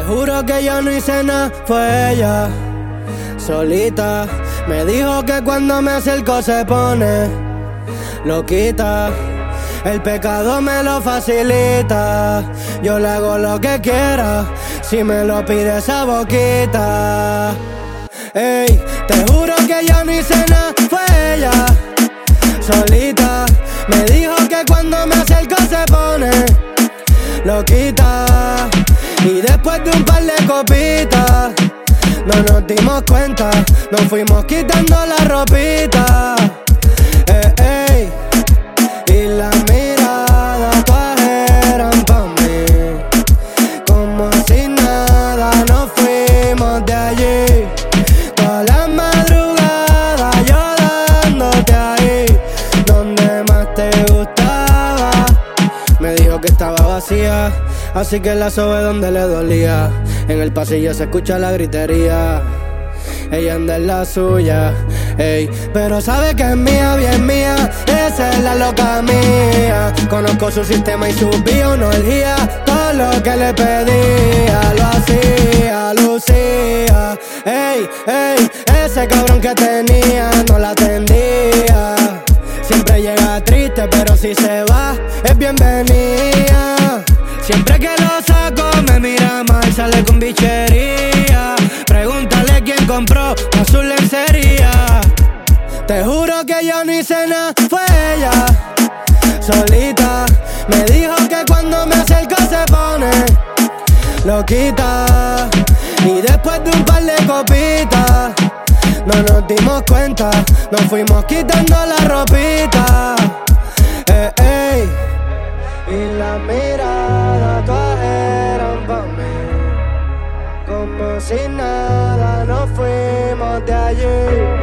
juro que yo no hice nada, fue ella, solita. Me dijo que cuando me acerco se pone loquita. El pecado me lo facilita. Yo le hago lo que quiera si me lo pide esa boquita. Ey, te juro que yo no hice nada, fue ella, solita. Me dijo que cuando me acerco se pone loquita. Y después de un par de copitas no nos dimos cuenta, nos fuimos quitando la ropita. Ey, y las miradas todas eran pa' mí. Como si nada nos fuimos de allí. Toda la madrugada yo dándote ahí donde más te gustaba. Me dijo que estaba vacía, así que la sobe donde le dolía. En el pasillo se escucha la gritería. Ella anda en la suya, ey, pero sabe que es mía, bien mía. Esa es la loca mía. Conozco su sistema y su bioenergía. Todo lo que le pedía lo hacía, lucía. Ey, ey, ese cabrón que tenía no la atendía. Siempre llega triste, pero si se va es bienvenida. Siempre que lo saco me mira mal, sale con bichería. Pregúntale quién compró a su lencería. Te juro que yo no hice nada, fue ella, solita. Me dijo que cuando me acerco se pone loquita. Y después de un par de copitas no nos dimos cuenta, nos fuimos quitando la ropita. Ey, y la mirada todas eran pa' mí. Como si nada nos fuimos de allí.